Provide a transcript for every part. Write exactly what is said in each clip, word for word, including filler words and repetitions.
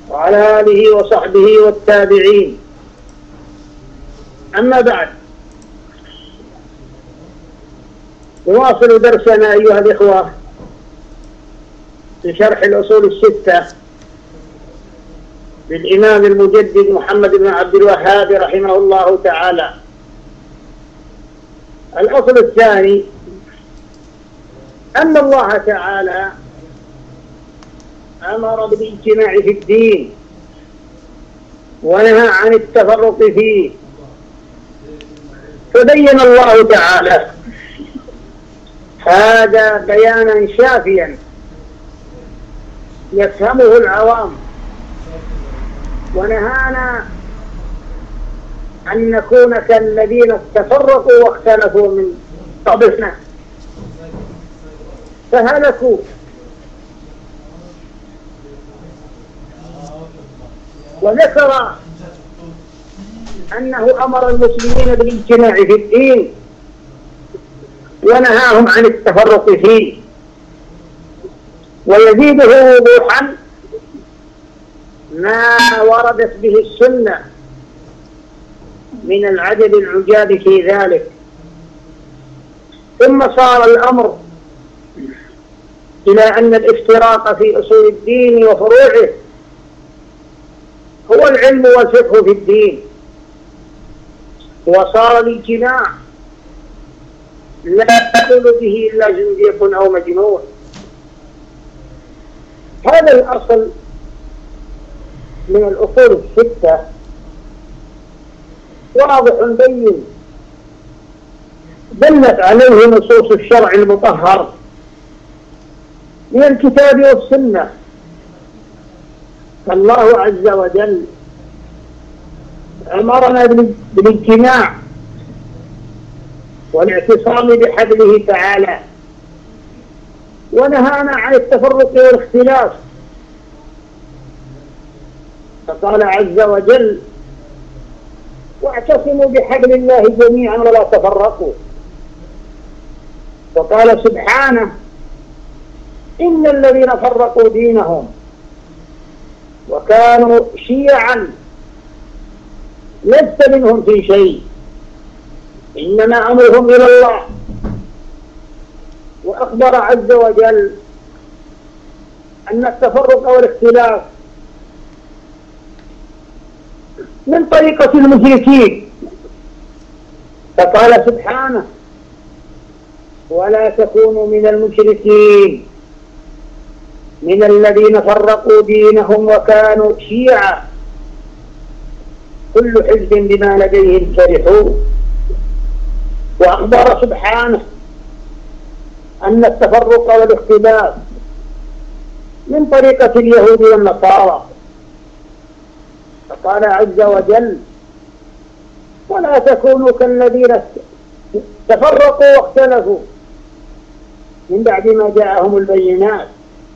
وعلى آله وصحبه والتابعين. أما بعد، نواصل درسنا أيها الإخوة في شرح الأصول الستة للإمام المجدد محمد بن عبد الوهاب رحمه الله تعالى. الأصل الثاني أن الله تعالى أمر بالاجتماع في الدين ونهى عن التفرق فيه، فبين الله تعالى هذا بيانا شافيا يفهمه العوام، ونهانا أن نكون كالذين تفرقوا واختلفوا من قبلنا فهلكوا. وذكر أنه أمر المسلمين بالاجتماع في الدين ونهاهم عن التفرق فيه، ويزيده وضوحا ما وردت به السنة من العدد العجاب في ذلك. ثم صار الأمر إلى أن الافتراق في أصول الدين وفروعه هو العلم والفقه في الدين، وصار الاجتماع لا يقول به إلا زنديق أو مجنون. هذا الأصل من الأصول الستة واضح بين دلت عليه نصوص الشرع المطهر من الكتاب والسنة. فالله عز وجل أمرنا بالاجتماع والاعتصام بحبله تعالى، ونهانا عن التفرق والاختلاف، فقال عز وجل: واعتصموا بحبل الله جميعا ولا تفرقوا. وقال سبحانه: إن الذين فرقوا دينهم وكانوا شيعا لست منهم في شيء إنما أمرهم إلى الله. وأخبر عز وجل أن التفرق والاختلاف من طريقة المشركين، فقال سبحانه: ولا تكونوا من المشركين من الذين فرقوا دينهم وكانوا شيعا كل حزب بما لديهم فرحون. وأخبر سبحانه أن التفرق والاختلاف من طريقة اليهود والنصارى، فقال عز وجل: ولا تكونوا كالذين تفرقوا واختلفوا من بعد ما جاءهم البينات.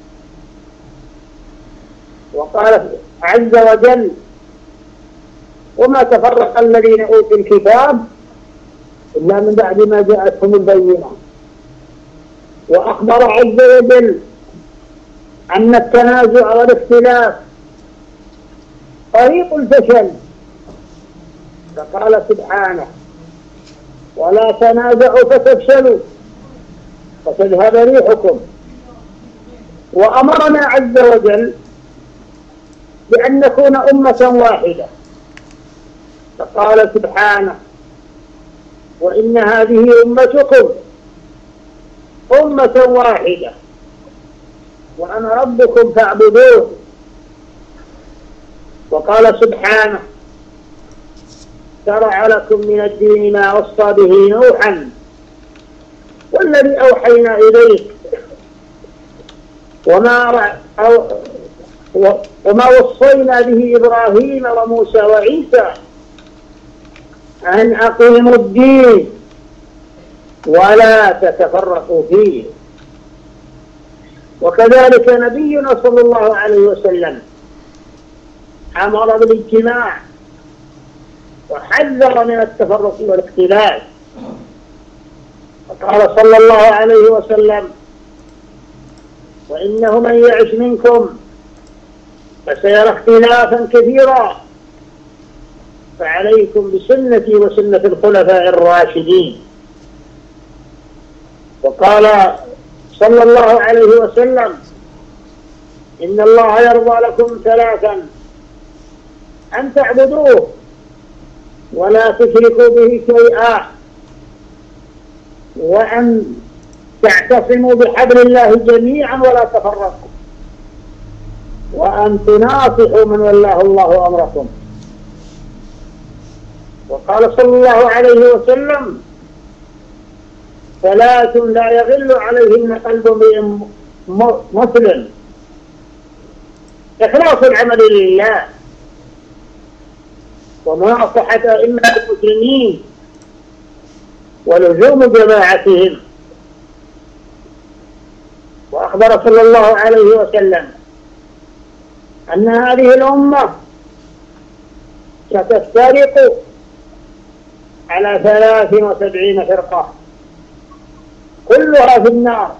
وقال عز وجل: وما تفرق الذين أوتوا الكتاب إلا من بعد ما جاءتهم البينات. وأخبر عز وجل أن التنازع والاختلاف طريق الفشل، فقال سبحانه: ولا تنازعوا فتفشلوا فتذهب ريحكم. وأمرنا عز وجل بأن نكون أمة واحدة، فقال سبحانه: وإن هذه أمتكم أمة واحدة وأنا ربكم فاعبدون. وقال سبحانه: شرع لكم من الدين ما وصى به نوحا والذي أوحينا إليك وما أو وما وصينا به إبراهيم وموسى وعيسى أن أقيموا الدين ولا تتفرقوا فيه. وكذلك نبينا صلى الله عليه وسلم أمر بالاجتماع وحذر من التفرق والاختلاف، فقال صلى الله عليه وسلم: وإنه من يعش منكم فسيرى اختلافا كثيرا، فعليكم بسنتي وسنة الخلفاء الراشدين. وقال صلى الله عليه وسلم: إن الله يرضى لكم ثلاثا: أن تعبدوه ولا تشركوا به شيئا، وأن تعتصموا بحبل الله جميعا ولا تفرقوا، وأن تناصحوا من ولاه الله أمركم. وقال صلى الله عليه وسلم: ثلاث لا يغل عليهن قلب امرئ مسلم: إخلاص العمل لله، ومناصحة أئمة المسلمين، ولزوم جماعتهم. وأخبر صلى الله عليه وسلم أن هذه الأمة ستفترق على ثلاث وسبعين فرقة كلها في النار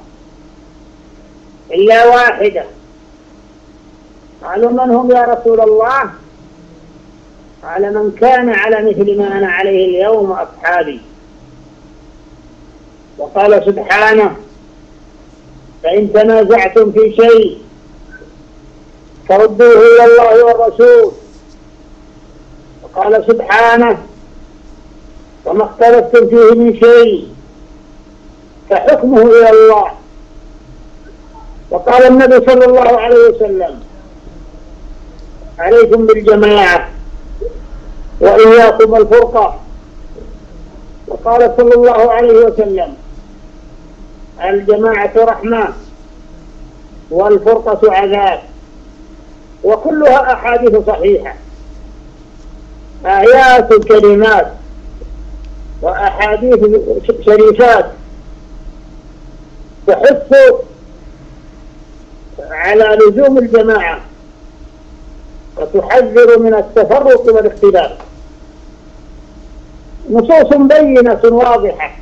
إلا واحدة. قالوا: من هم يا رسول الله؟ قال: من كان على مثل ما أنا عليه اليوم وأصحابي. وقال سبحانه: فإن تنازعتم في شيء فردوه إلى الله والرسول. وقال سبحانه: وما اختلفتم فيه من شيء فحكمه إلى الله. وقال النبي صلى الله عليه وسلم: عليكم بالجماعة وإياكم الفرقة. وقال صلى الله عليه وسلم: الجماعة رحمة والفرقة عذاب. وكلها أحاديث صحيحة، آيات كلمات وأحاديث شريفات تحث على لزوم الجماعة وتحذر من التفرق والاختلاف. نصوص بينة واضحة،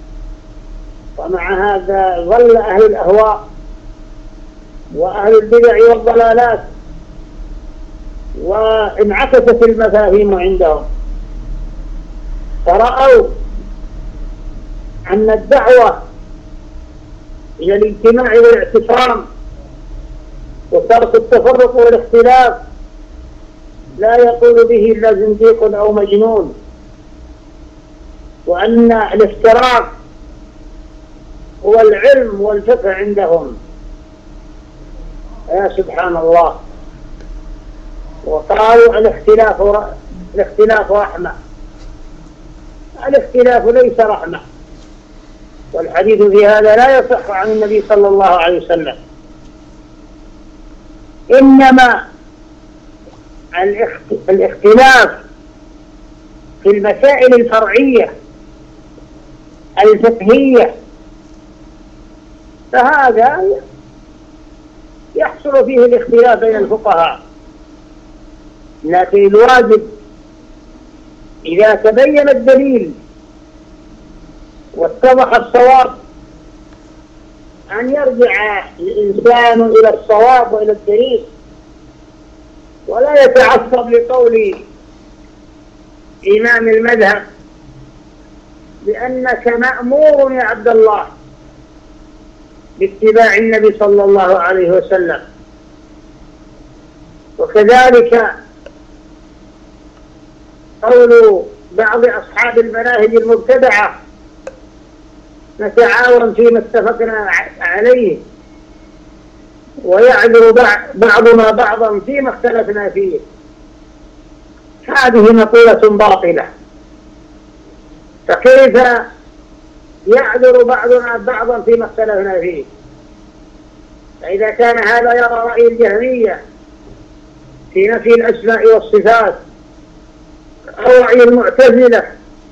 ومع هذا ظل أهل الأهواء وأهل البدع والضلالات وانعكست المفاهيم عندهم، فرأوا أن الدعوة إلى الاجتماع والاعتصام وترك التفرق والاختلاف لا يقول به إلا زنديق أو مجنون، وأن الافتراق هو العلم والفقه عندهم. يا سبحان الله. وقالوا الاختلاف الاختلاف رحمة. الاختلاف ليس رحمة، والحديث في هذا لا يصح عن النبي صلى الله عليه وسلم. إنما الاختلاف في المسائل الفرعية الفقهية فهذا يحصل فيه الاختلاف بين الفقهاء، لكن الواجب إذا تبين الدليل واتضح الصواب أن يرجع الإنسان إلى الصواب وإلى الدليل، ولا يتعصب لقول إمام المذهب لأنك مأمور يا عبد الله باتباع النبي صلى الله عليه وسلم. وكذلك قول بعض أصحاب المناهج المبتدعة: نتعاون فيما اتفقنا عليه ويعذر بعضنا بعضا فيما اختلفنا فيه. هذه مقولة باطلة، فكيف يعذر بعضنا بعضا فيما اختلفنا فيه؟ فإذا كان هذا يرى رأي الجهمية في نفي الأسماء والصفات، أو رأي المعتزلة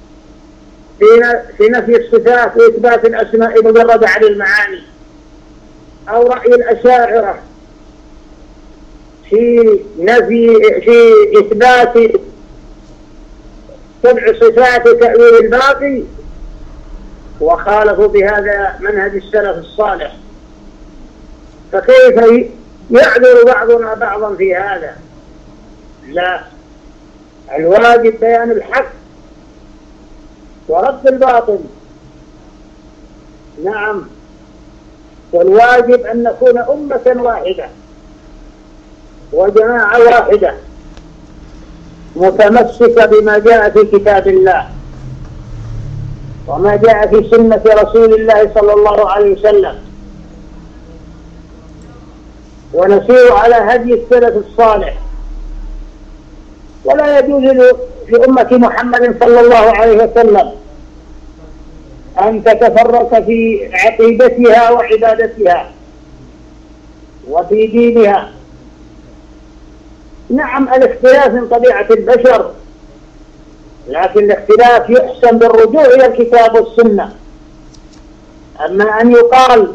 في نفي الصفات وإثبات الأسماء مجردة عن المعاني، أو رأي الأشاعرة في نفي في إثبات سبع صفات تأويل الباقي، وخالفوا بهذا منهج السلف الصالح، فكيف يعذر بعضنا بعضا في هذا. لا، الواجب بيان الحق ورد الباطل. نعم، والواجب أن نكون أمة واحدة وجماعة واحدة متمسكة بما جاء في كتاب الله وما جاء في سنة رسول الله صلى الله عليه وسلم، ونسير على هدي السلف الصالح. ولا يجوز لأمة محمد صلى الله عليه وسلم أن تتفرق في عقيدتها وعبادتها وفي دينها. نعم، الاختلاف من طبيعة البشر، لكن الاختلاف يحسن بالرجوع إلى الكتاب والسنة. أما أن يقال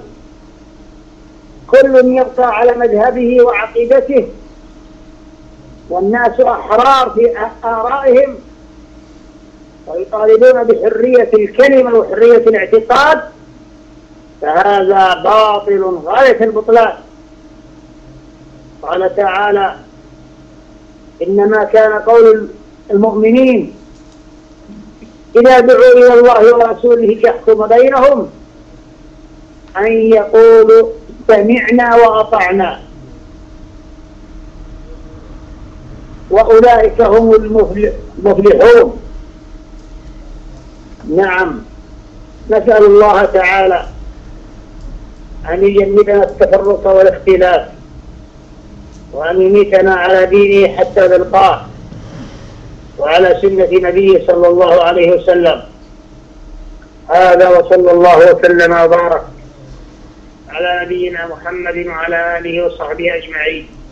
كل يبقى على مذهبه وعقيدته والناس أحرار في آرائهم ويطالبون بحرية الكلمة وحرية الاعتقاد، فهذا باطل غاية البطلان. قال تعالى: إنما كان قول المؤمنين إذا دعوا إلى الله ورسوله يحكم بينهم أن يقولوا سمعنا وأطعنا، وأولئك هم المفلحون. نعم، نسأل الله تعالى أن يجنبنا التفرق والاختلاف وأن يميتنا على دينه حتى نلقاه وعلى سنة نبيه صلى الله عليه وسلم. هذا، وصلى الله وسلم وبارك على نبينا محمد وعلى آله وصحبه أجمعين.